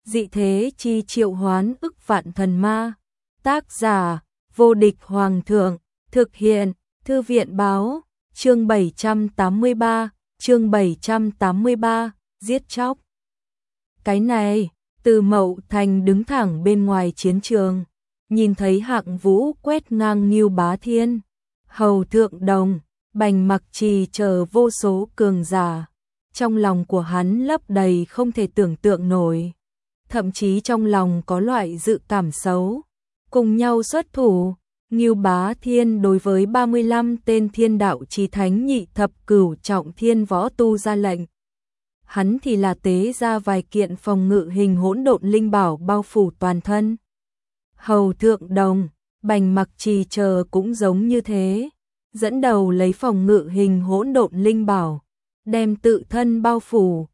dị thế chi triệu hoán ức vạn thần ma. Tác giả, vô địch hoàng thượng, thực hiện, thư viện báo, chương 783, giết chóc. Cái này, Từ Mậu Thành đứng thẳng bên ngoài chiến trường, nhìn thấy Hạng Vũ quét ngang Ngưu Bá Thiên, Hầu Thượng Đồng, Bành Mặc Trì chờ vô số cường giả. Trong lòng của hắn lấp đầy không thể tưởng tượng nổi, thậm chí trong lòng có loại dự cảm xấu. Cùng nhau xuất thủ, Ngưu Bá Thiên đối với 35 tên thiên đạo chí thánh nhị thập cửu trọng thiên võ tu ra lệnh. Hắn thì là tế ra vài kiện phòng ngự hình hỗn độn linh bảo bao phủ toàn thân. Hầu Thượng Đồng, Bành Mặc Trì chờ cũng giống như thế, dẫn đầu lấy phòng ngự hình hỗn độn linh bảo, đem tự thân bao phủ.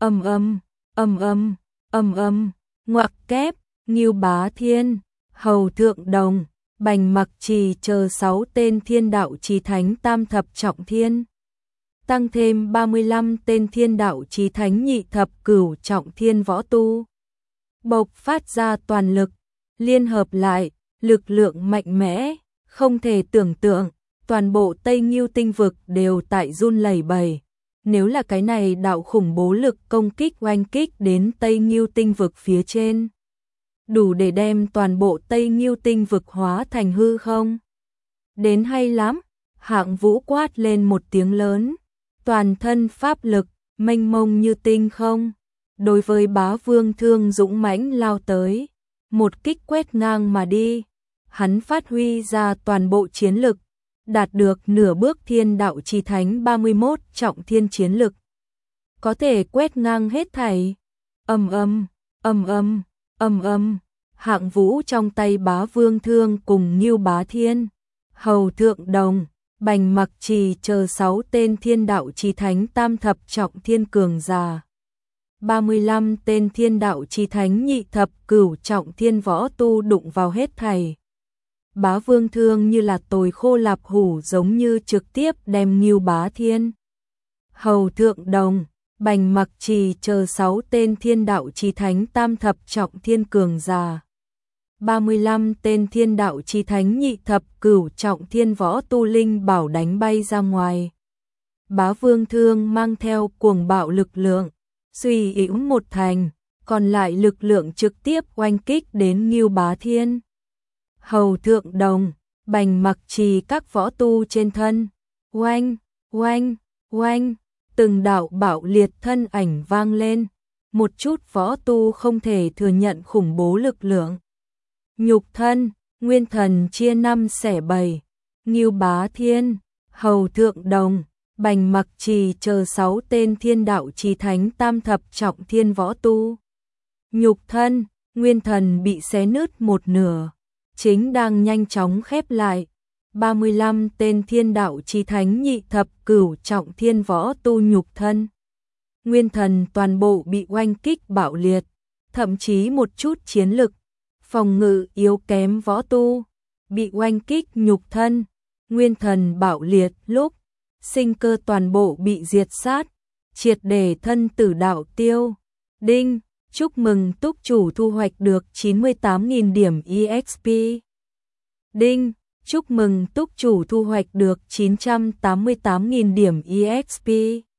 Ngoặc kép, Ngưu Bá Thiên, Hầu Thượng Đồng, Bành Mặc Trì chờ 6 tên thiên đạo chí thánh tam thập trọng thiên, tăng thêm 35 tên thiên đạo chí thánh nhị thập cửu trọng thiên võ tu, bộc phát ra toàn lực, liên hợp lại, lực lượng mạnh mẽ, không thể tưởng tượng. Toàn bộ Tây Ngưu tinh vực đều tại run lẩy bẩy. Nếu là cái này đạo khủng bố lực công kích oanh kích đến Tây Ngưu tinh vực phía trên, đủ để đem toàn bộ Tây Ngưu tinh vực hóa thành hư không? Đến hay lắm, Hạng Vũ quát lên một tiếng lớn, toàn thân pháp lực, mênh mông như tinh không. Đối với Bá Vương Thương dũng mãnh lao tới, một kích quét ngang mà đi, hắn phát huy ra toàn bộ chiến lực, đạt được nửa bước thiên đạo chí thánh 31 trọng thiên chiến lực, có thể quét ngang hết thảy. Hạng Vũ trong tay Bá Vương Thương cùng Ngưu Bá Thiên, Hầu Thượng Đồng, Bành Mặc Trì chờ 6 tên thiên đạo chí thánh tam thập trọng thiên cường giả, 35 tên thiên đạo chí thánh nhị thập cửu trọng thiên võ tu đụng vào hết thảy. Bá Vương Thương như là tồi khô lạp hủ giống như trực tiếp đem Ngưu Bá Thiên, Hầu Thượng Đồng, Bành Mặc Trì chờ 6 tên thiên đạo chí thánh tam thập trọng thiên cường giả, 35 tên thiên đạo chí thánh nhị thập cửu trọng thiên võ tu linh bảo đánh bay ra ngoài. Bá Vương Thương mang theo cuồng bạo lực lượng, suy yếu một thành, còn lại lực lượng trực tiếp oanh kích đến Ngưu Bá Thiên, Hầu Thượng Đồng, Bành Mặc Trì các võ tu trên thân. Oanh, từng đạo bạo liệt thân ảnh vang lên, một chút võ tu không thể thừa nhận khủng bố lực lượng. Nhục thân, nguyên thần chia 5 xẻ 7, Ngưu Bá Thiên, Hầu Thượng Đồng, Bành Mặc Trì chờ 6 tên thiên đạo chí thánh tam thập trọng thiên võ tu. Nhục thân, nguyên thần bị xé nứt một nửa, chính đang nhanh chóng khép lại. 35 tên thiên đạo chí thánh nhị thập cửu trọng thiên võ tu nhục thân, nguyên thần toàn bộ bị oanh kích bạo liệt, thậm chí một chút chiến lực, phòng ngự yếu kém võ tu, bị oanh kích nhục thân, nguyên thần bạo liệt lúc, sinh cơ toàn bộ bị diệt sát, triệt để thân tử đạo tiêu. Đinh, chúc mừng túc chủ thu hoạch được 98.000 điểm EXP. Đinh, chúc mừng túc chủ thu hoạch được 988.000 điểm EXP.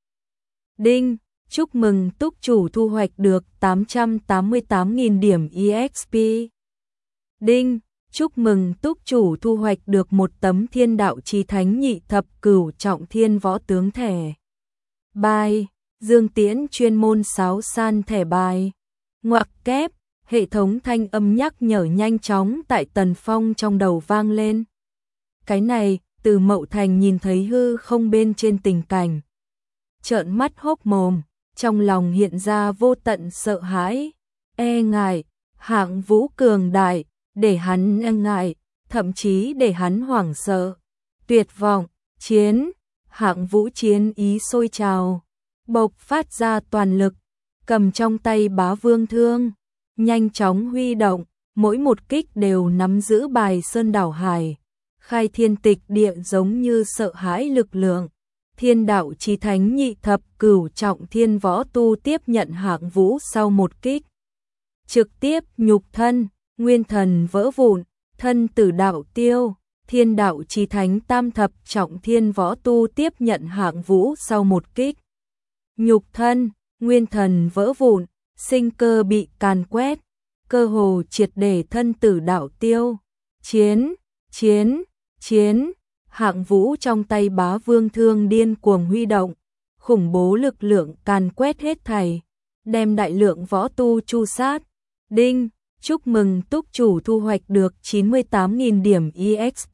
Đinh, chúc mừng túc chủ thu hoạch được 888.000 điểm EXP. Đinh, chúc mừng túc chủ thu hoạch được một tấm thiên đạo chí thánh nhị thập cửu trọng thiên võ tướng thẻ. Bài, Dương Tiễn chuyên môn sáo san thẻ bài. Ngoặc kép, hệ thống thanh âm nhắc nhở nhanh chóng tại Tần Phong trong đầu vang lên. Cái này, Từ Mậu Thành nhìn thấy hư không bên trên tình cảnh, trợn mắt hốc mồm, trong lòng hiện ra vô tận sợ hãi, e ngại. Hạng Vũ cường đại, để hắn e ngại, thậm chí để hắn hoảng sợ. Tuyệt vọng, chiến, Hạng Vũ chiến ý sôi trào, bộc phát ra toàn lực, cầm trong tay Bá Vương Thương, nhanh chóng huy động, mỗi một kích đều nắm giữ bài sơn đảo hải, khai thiên tịch địa giống như sợ hãi lực lượng. Thiên đạo chí thánh nhị thập cửu trọng thiên võ tu tiếp nhận Hạng Vũ sau một kích, trực tiếp nhục thân, nguyên thần vỡ vụn, thân tử đạo tiêu. Thiên đạo chí thánh tam thập trọng thiên võ tu tiếp nhận Hạng Vũ sau một kích. Nhục thân, nguyên thần vỡ vụn, sinh cơ bị càn quét, cơ hồ triệt để thân tử đạo tiêu. Chiến, chiến, chiến, Hạng Vũ trong tay Bá Vương thương điên cuồng huy động, khủng bố lực lượng càn quét hết thảy, đem đại lượng võ tu chu sát. Đinh, chúc mừng túc chủ thu hoạch được 98.000 điểm EXP.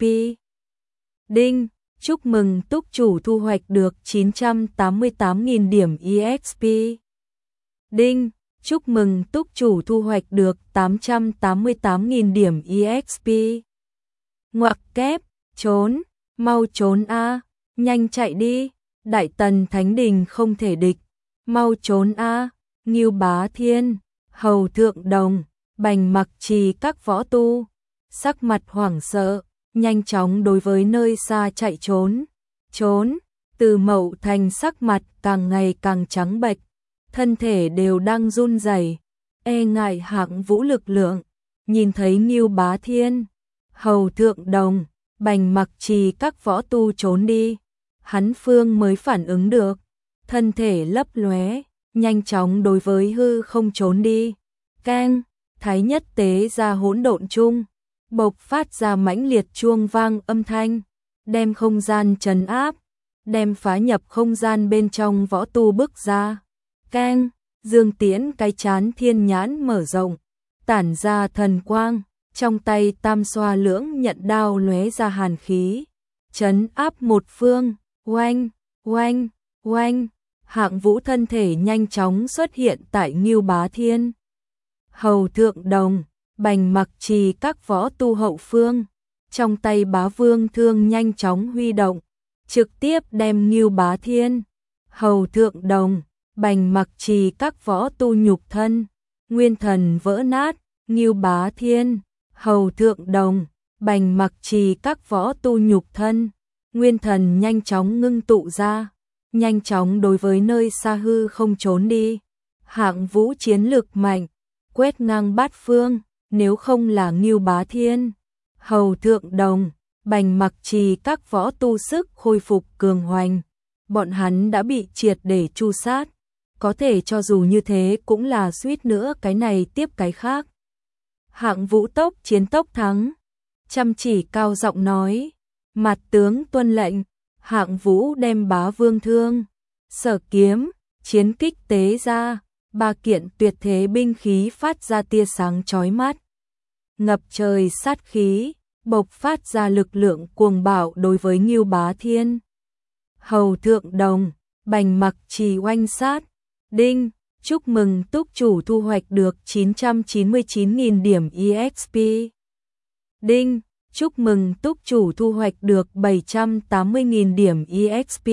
Đinh, chúc mừng túc chủ thu hoạch được 988.000 điểm EXP. Đinh, chúc mừng túc chủ thu hoạch được 888.000 điểm EXP. Ngoặc kép, trốn, mau trốn a, nhanh chạy đi, Đại Tần Thánh Đình không thể địch, mau trốn a. Ngưu Bá Thiên, Hầu Thượng Đồng, Bành Mặc Trì các võ tu, sắc mặt hoảng sợ, nhanh chóng đối với nơi xa chạy trốn. Trốn, Từ Mậu Thành sắc mặt càng ngày càng trắng bệch, thân thể đều đang run rẩy, e ngại Hạng Vũ lực lượng. Nhìn thấy Ngưu Bá Thiên, Hầu Thượng Đồng, Bành Mặc Trì các võ tu trốn đi, hắn phương mới phản ứng được, thân thể lấp lóe, nhanh chóng đối với hư không trốn đi. Keng, Thái Nhất tế ra hỗn độn chung, bộc phát ra mãnh liệt chuông vang âm thanh, đem không gian trấn áp, đem phá nhập không gian bên trong võ tu bước ra. Keng, Dương Tiễn cái chán thiên nhãn mở rộng, tản ra thần quang, trong tay tam xoa lưỡng nhận đao lóe ra hàn khí, trấn áp một phương. Oanh, oanh, oanh, Hạng Vũ thân thể nhanh chóng xuất hiện tại Ngưu Bá Thiên, Hầu Thượng Đồng, Bành Mặc Trì các võ tu hậu phương, trong tay Bá Vương thương nhanh chóng huy động, trực tiếp đem Ngưu Bá Thiên, Hầu Thượng Đồng, Bành Mặc Trì các võ tu nhục thân, nguyên thần vỡ nát. Ngưu Bá Thiên, Hầu Thượng Đồng, Bành Mặc Trì các võ tu nhục thân, nguyên thần nhanh chóng ngưng tụ ra, nhanh chóng đối với nơi xa hư không trốn đi. Hạng Vũ chiến lực mạnh, quét ngang bát phương, nếu không là Ngưu Bá Thiên, Hầu Thượng Đồng, Bành Mặc Trì các võ tu sức khôi phục cường hoành, bọn hắn đã bị triệt để chu sát. Có thể cho dù như thế cũng là suýt nữa cái này tiếp cái khác. Hạng Vũ tốc chiến tốc thắng, chăm chỉ cao giọng nói, mặt tướng tuân lệnh. Hạng Vũ đem Bá Vương thương, Sở kiếm, chiến kích tế ra, ba kiện tuyệt thế binh khí phát ra tia sáng chói mắt, ngập trời sát khí, bộc phát ra lực lượng cuồng bạo đối với Ngưu Bá Thiên, Hầu Thượng Đồng, Bành Mặc Trì oanh sát. Đinh, chúc mừng túc chủ thu hoạch được 999.000 điểm EXP. Đinh, chúc mừng túc chủ thu hoạch được 780.000 điểm EXP.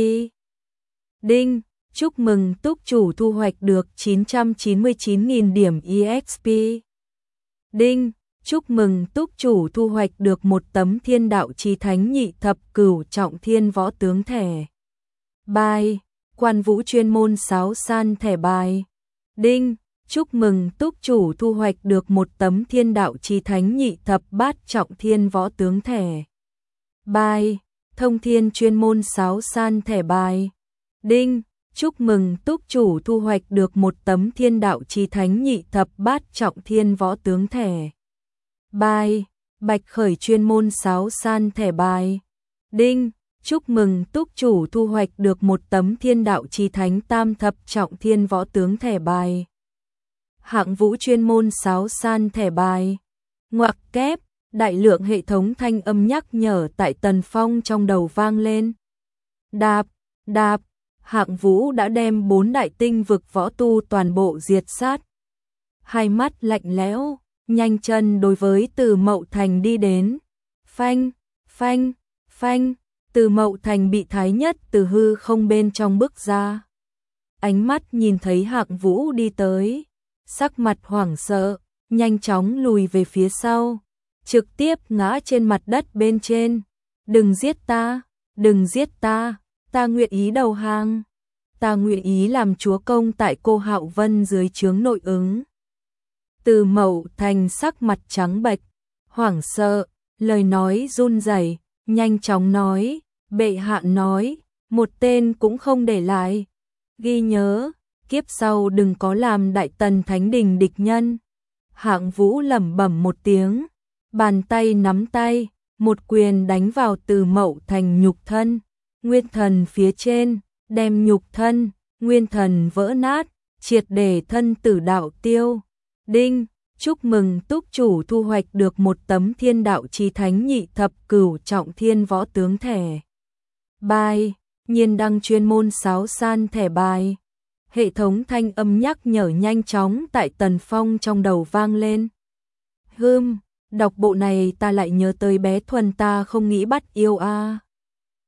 Đinh, chúc mừng túc chủ thu hoạch được 999.000 điểm EXP. Đinh, chúc mừng túc chủ thu hoạch được một tấm Thiên Đạo Chí Thánh nhị thập cửu trọng thiên võ tướng thẻ bài, Quan Vũ chuyên môn sáo san thẻ bài. Đinh, chúc mừng túc chủ thu hoạch được một tấm Thiên Đạo Chí Thánh nhị thập bát trọng thiên võ tướng thẻ bài, Thông Thiên chuyên môn sáo san thẻ bài. Đinh, chúc mừng túc chủ thu hoạch được một tấm Thiên Đạo Chí Thánh nhị thập bát trọng thiên võ tướng thẻ bài, Bạch Khởi chuyên môn sáo san thẻ bài. Đinh, chúc mừng túc chủ thu hoạch được một tấm Thiên Đạo Chí Thánh tam thập trọng thiên võ tướng thẻ bài, Hạng Vũ chuyên môn sáo san thẻ bài. Ngoặc kép, đại lượng hệ thống thanh âm nhắc nhở tại Tần Phong trong đầu vang lên. Đạp, đạp, Hạng Vũ đã đem 4 đại tinh vực võ tu toàn bộ diệt sát. Hai mắt lạnh lẽo, nhanh chân đối với Từ Mậu Thành đi đến. Phanh, phanh, phanh, Từ Mậu Thành bị Thái Nhất từ hư không bên trong bước ra. Ánh mắt nhìn thấy Hạng Vũ đi tới, sắc mặt hoảng sợ, nhanh chóng lùi về phía sau, trực tiếp ngã trên mặt đất bên trên. Đừng giết ta, đừng giết ta, ta nguyện ý đầu hàng, ta nguyện ý làm chúa công tại Cô Hạo Vân dưới trướng nội ứng. Từ Mậu Thành sắc mặt trắng bệch, hoảng sợ, lời nói run rẩy, nhanh chóng nói, bệ hạ nói, một tên cũng không để lại. Ghi nhớ, kiếp sau đừng có làm Đại Tần Thánh Đình địch nhân. Hạng Vũ lẩm bẩm một tiếng, bàn tay nắm tay, một quyền đánh vào Từ Mậu Thành nhục thân, nguyên thần phía trên, đem nhục thân, nguyên thần vỡ nát, triệt để thân tử đạo tiêu. Đinh, chúc mừng túc chủ thu hoạch được một tấm Thiên Đạo Chí Thánh nhị thập cửu trọng thiên võ tướng thẻ bài, nhiên đăng chuyên môn sáo san thẻ bài. Hệ thống thanh âm nhắc nhở nhanh chóng tại Tần Phong trong đầu vang lên. Đọc bộ này ta lại nhớ tới bé Thuần ta không nghĩ bắt yêu a.